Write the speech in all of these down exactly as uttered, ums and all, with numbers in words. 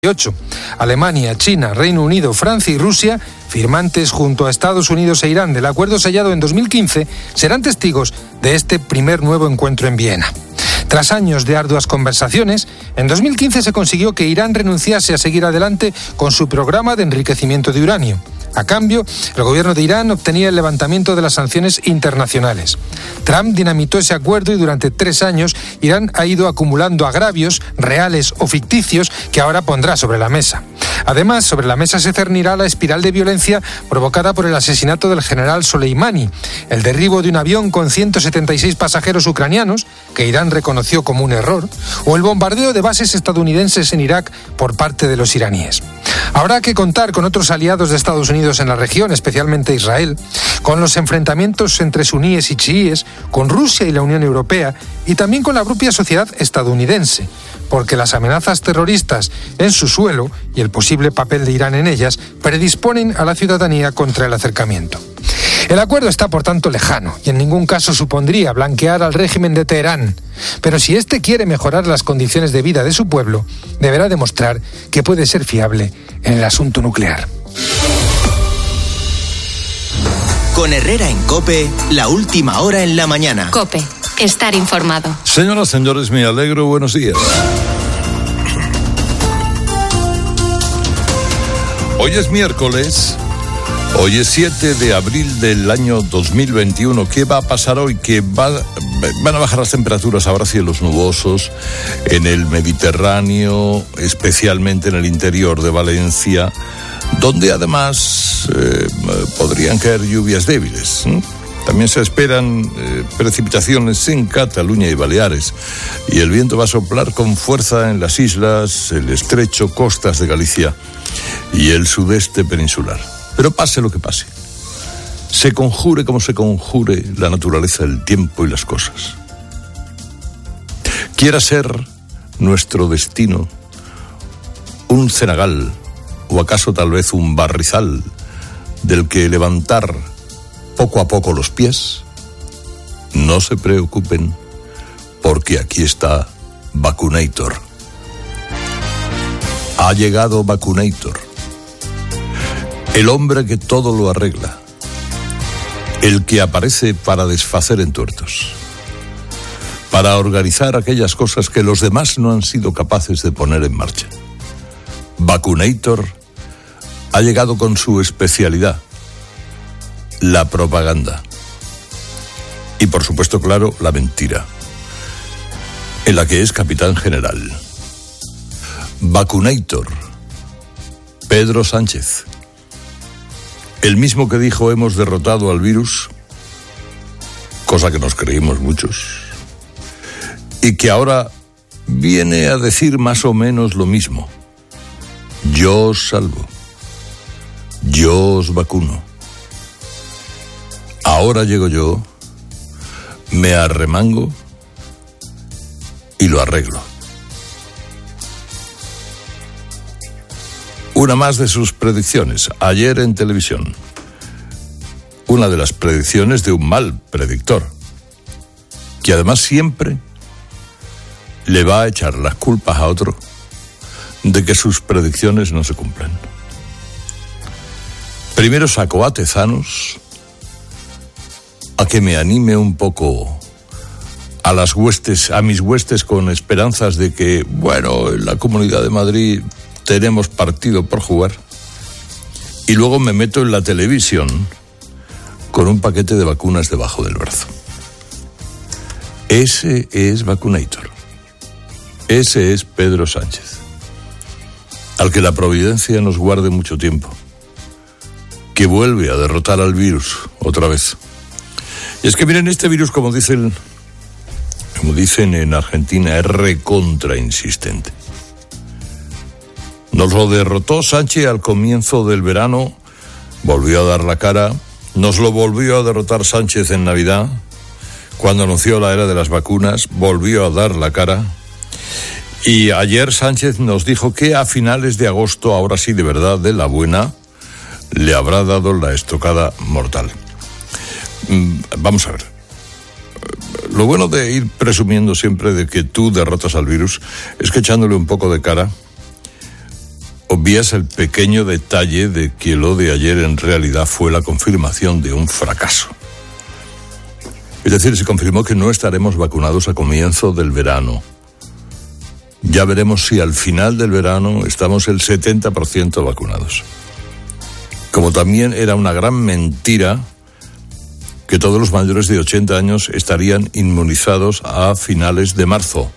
Alemania, China, Reino Unido, Francia y Rusia, firmantes junto a Estados Unidos e Irán del acuerdo sellado en dos mil quince, serán testigos de este primer nuevo encuentro en Viena. Tras años de arduas conversaciones, en dos mil quince se consiguió que Irán renunciase a seguir adelante con su programa de enriquecimiento de uranio. A cambio, el gobierno de Irán obtenía el levantamiento de las sanciones internacionales. Trump dinamitó ese acuerdo y durante tres años Irán ha ido acumulando agravios, reales o ficticios, que ahora pondrá sobre la mesa. Además, sobre la mesa se cernirá la espiral de violencia provocada por el asesinato del general Soleimani, el derribo de un avión con ciento setenta y seis pasajeros ucranianos, que Irán reconoció como un error, o el bombardeo de bases estadounidenses en Irak por parte de los iraníes. Habrá que contar con otros aliados de Estados Unidos en la región, especialmente Israel, con los enfrentamientos entre suníes y chiíes, con Rusia y la Unión Europea y también con la propia sociedad estadounidense, porque las amenazas terroristas en su suelo y el posible papel de Irán en ellas predisponen a la ciudadanía contra el acercamiento. El acuerdo está, por tanto, lejano y en ningún caso supondría blanquear al régimen de Teherán. Pero si éste quiere mejorar las condiciones de vida de su pueblo, deberá demostrar que puede ser fiable en el asunto nuclear. Con Herrera en COPE, la última hora en la mañana. COPE, estar informado. Señoras, señores, me alegro, buenos días. Hoy es miércoles, hoy es siete de abril del año dos mil veintiuno. ¿Qué va a pasar hoy? Que va, van a bajar las temperaturas, habrá cielos nubosos en el Mediterráneo, especialmente en el interior de Valencia, donde además eh, podrían caer lluvias débiles. ¿eh? También se esperan eh, precipitaciones en Cataluña y Baleares, y el viento va a soplar con fuerza en las islas, el estrecho, costas de Galicia y el sudeste peninsular. Pero pase lo que pase, se conjure como se conjure la naturaleza, el tiempo y las cosas, quiera ser nuestro destino un cenagal o acaso tal vez un barrizal del que levantar poco a poco los pies, no se preocupen, porque aquí está Vacunator. Ha llegado Vacunator, el hombre que todo lo arregla, el que aparece para desfacer entuertos, para organizar aquellas cosas que los demás no han sido capaces de poner en marcha. Vacunator ha llegado con su especialidad, la propaganda. Y por supuesto, claro, la mentira, en la que es capitán general. Vacunator, Pedro Sánchez, el mismo que dijo hemos derrotado al virus, cosa que nos creímos muchos, y que ahora viene a decir más o menos lo mismo. Yo os salvo, yo os vacuno. Ahora llego yo, me arremango y lo arreglo. Una más de sus predicciones, ayer en televisión. Una de las predicciones de un mal predictor, que además siempre le va a echar las culpas a otro de que sus predicciones no se cumplan. Primero sacó a Tezanos a que me anime un poco a las huestes, a mis huestes, con esperanzas de que, bueno, en la Comunidad de Madrid tenemos partido por jugar. Y luego me meto en la televisión con un paquete de vacunas debajo del brazo. Ese es Vacunator. Ese es Pedro Sánchez, al que la providencia nos guarde mucho tiempo, que vuelve a derrotar al virus otra vez. Y es que miren, este virus, como dicen, como dicen en Argentina, es recontra insistente. Nos lo derrotó Sánchez al comienzo del verano, volvió a dar la cara. Nos lo volvió a derrotar Sánchez en Navidad, cuando anunció la era de las vacunas, volvió a dar la cara. Y ayer Sánchez nos dijo que a finales de agosto, ahora sí de verdad, de la buena, le habrá dado la estocada mortal. Vamos a ver. Lo bueno de ir presumiendo siempre de que tú derrotas al virus es que echándole un poco de cara obvias el pequeño detalle de que lo de ayer en realidad fue la confirmación de un fracaso. Es decir, se confirmó que no estaremos vacunados a comienzo del verano. Ya veremos si al final del verano estamos el setenta por ciento vacunados. Como también era una gran mentira que todos los mayores de ochenta años estarían inmunizados a finales de marzo.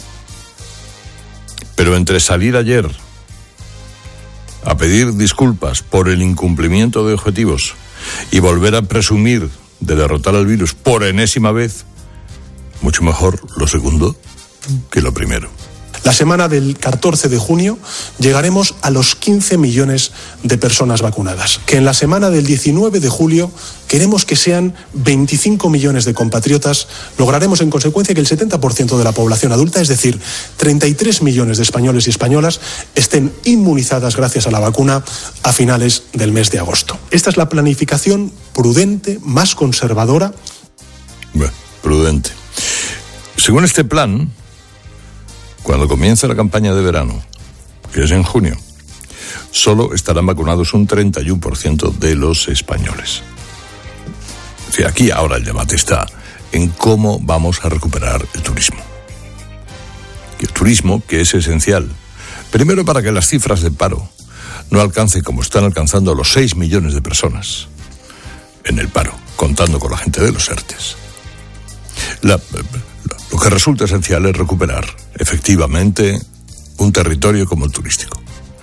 Pero entre salir ayer a pedir disculpas por el incumplimiento de objetivos y volver a presumir de derrotar al virus por enésima vez, mucho mejor lo segundo que lo primero. La semana del catorce de junio llegaremos a los quince millones de personas vacunadas. Que en la semana del diecinueve de julio queremos que sean veinticinco millones de compatriotas. Lograremos en consecuencia que el setenta por ciento de la población adulta, es decir, treinta y tres millones de españoles y españolas, estén inmunizadas gracias a la vacuna a finales del mes de agosto. Esta es la planificación prudente, más conservadora. Bueno, prudente. Según este plan, cuando comience la campaña de verano, que es en junio, solo estarán vacunados un treinta y uno por ciento de los españoles. O sea, aquí ahora el debate está en cómo vamos a recuperar el turismo. El turismo, que es esencial, primero para que las cifras de paro no alcancen como están alcanzando los seis millones de personas en el paro, contando con la gente de los ERTES. La... Lo que resulta esencial es recuperar, efectivamente, un territorio como el turístico.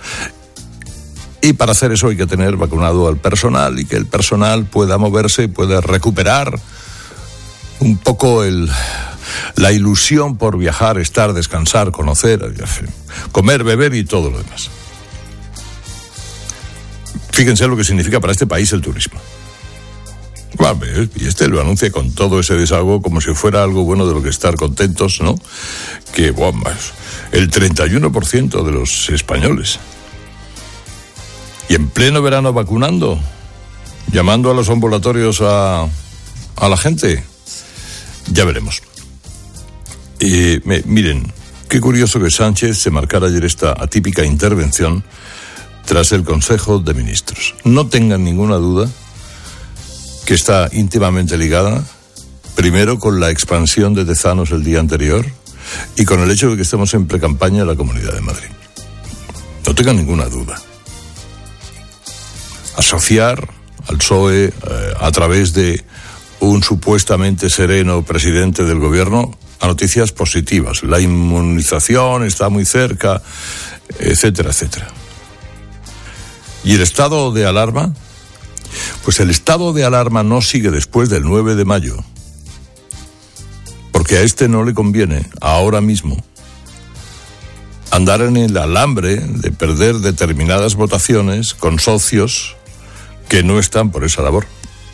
Y para hacer eso hay que tener vacunado al personal y que el personal pueda moverse y pueda recuperar un poco el, la ilusión por viajar, estar, descansar, conocer, comer, beber y todo lo demás. Fíjense lo que significa para este país el turismo. Y este lo anuncia con todo ese desahogo como si fuera algo bueno de lo que estar contentos, ¿no? Que, bueno, el treinta y uno por ciento de los españoles. Y en pleno verano vacunando, llamando a los ambulatorios a, a la gente. Ya veremos. Y me, miren, qué curioso que Sánchez se marcara ayer esta atípica intervención tras el Consejo de Ministros. No tengan ninguna duda que está íntimamente ligada, primero con la expansión de Tezanos el día anterior y con el hecho de que estemos en precampaña en la Comunidad de Madrid. No tengan ninguna duda. Asociar al P S O E eh, a través de un supuestamente sereno presidente del gobierno a noticias positivas. La inmunización está muy cerca, etcétera, etcétera. ¿Y el estado de alarma? Pues el estado de alarma no sigue después del nueve de mayo, porque a este no le conviene, ahora mismo, andar en el alambre de perder determinadas votaciones con socios que no están por esa labor.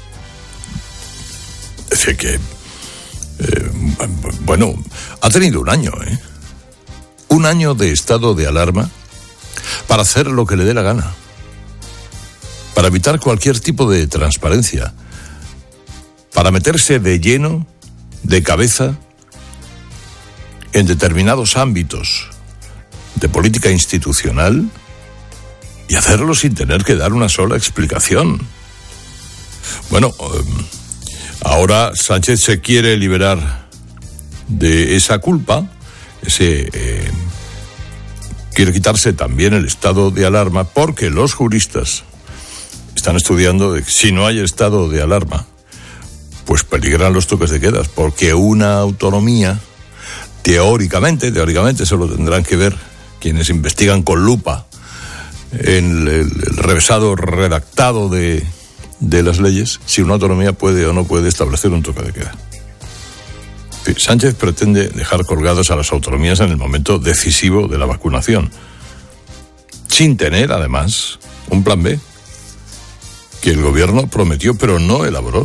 Es decir, que, eh, bueno, ha tenido un año, ¿eh? Un año de estado de alarma para hacer lo que le dé la gana, para evitar cualquier tipo de transparencia, para meterse de lleno, de cabeza, en determinados ámbitos de política institucional y hacerlo sin tener que dar una sola explicación. Bueno, ahora Sánchez se quiere liberar de esa culpa, ese, eh, quiere quitarse también el estado de alarma, porque los juristas están estudiando de que si no hay estado de alarma, pues peligran los toques de quedas, porque una autonomía, teóricamente, teóricamente, eso lo tendrán que ver quienes investigan con lupa en el, el revesado redactado de, de las leyes, si una autonomía puede o no puede establecer un toque de queda. Sánchez pretende dejar colgadas a las autonomías en el momento decisivo de la vacunación, sin tener, además, un plan B, que el gobierno prometió pero no elaboró.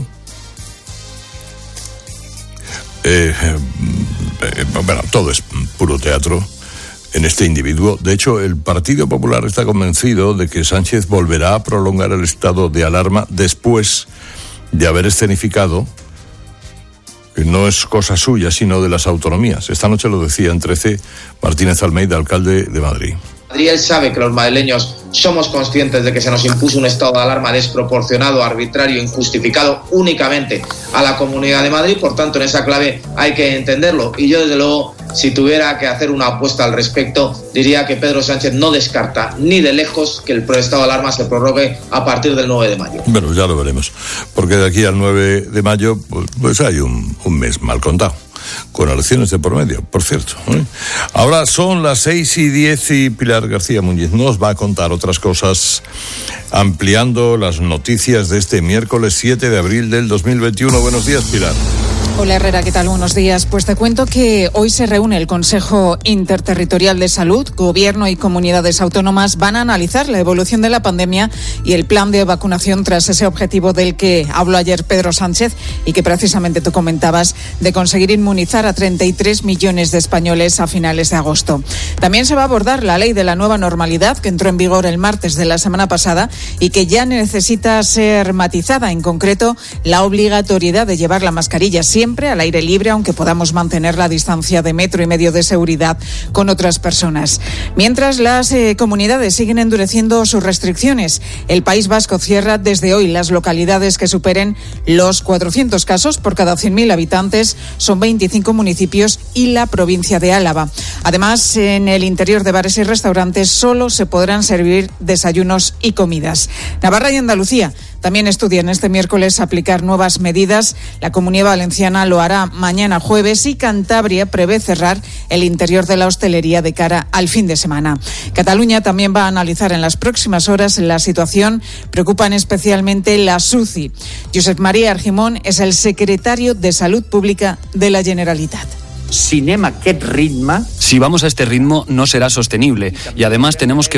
Eh, eh, bueno, todo es puro teatro en este individuo. De hecho, el Partido Popular está convencido de que Sánchez volverá a prolongar el estado de alarma después de haber escenificado que no es cosa suya, sino de las autonomías. Esta noche lo decía en trece Martínez Almeida, alcalde de Madrid. Él sabe que los madrileños somos conscientes de que se nos impuso un estado de alarma desproporcionado, arbitrario, injustificado únicamente a la Comunidad de Madrid. Por tanto, en esa clave hay que entenderlo. Y yo, desde luego, si tuviera que hacer una apuesta al respecto, diría que Pedro Sánchez no descarta ni de lejos que el estado de alarma se prorrogue a partir del nueve de mayo. Bueno, ya lo veremos, porque de aquí al nueve de mayo pues, pues hay un, un mes mal contado, con elecciones de por medio, por cierto. ¿eh? Ahora son las seis y diez y Pilar García Muñiz nos va a contar otras cosas, ampliando las noticias de este miércoles siete de abril del dos mil veintiuno. Buenos días, Pilar. Hola Herrera, ¿qué tal? Buenos días. Pues te cuento que hoy se reúne el Consejo Interterritorial de Salud. Gobierno y comunidades autónomas van a analizar la evolución de la pandemia y el plan de vacunación tras ese objetivo del que habló ayer Pedro Sánchez y que precisamente tú comentabas, de conseguir inmunizar a treinta y tres millones de españoles a finales de agosto. También se va a abordar la ley de la nueva normalidad que entró en vigor el martes de la semana pasada y que ya necesita ser matizada, en concreto la obligatoriedad de llevar la mascarilla siempre al aire libre, aunque podamos mantener la distancia de metro y medio de seguridad con otras personas. Mientras las eh, comunidades siguen endureciendo sus restricciones, el País Vasco cierra desde hoy las localidades que superen los cuatrocientos casos por cada cien mil habitantes, son veinticinco municipios y la provincia de Álava. Además, en el interior de bares y restaurantes solo se podrán servir desayunos y comidas. Navarra y Andalucía también estudian este miércoles aplicar nuevas medidas. La Comunidad Valenciana lo hará mañana jueves y Cantabria prevé cerrar el interior de la hostelería de cara al fin de semana. Cataluña también va a analizar en las próximas horas la situación. Preocupan especialmente las U C I. Josep María Argimón es el secretario de Salud Pública de la Generalitat. Si anem a aquest ritme... Si vamos a este ritmo no será sostenible y además tenemos que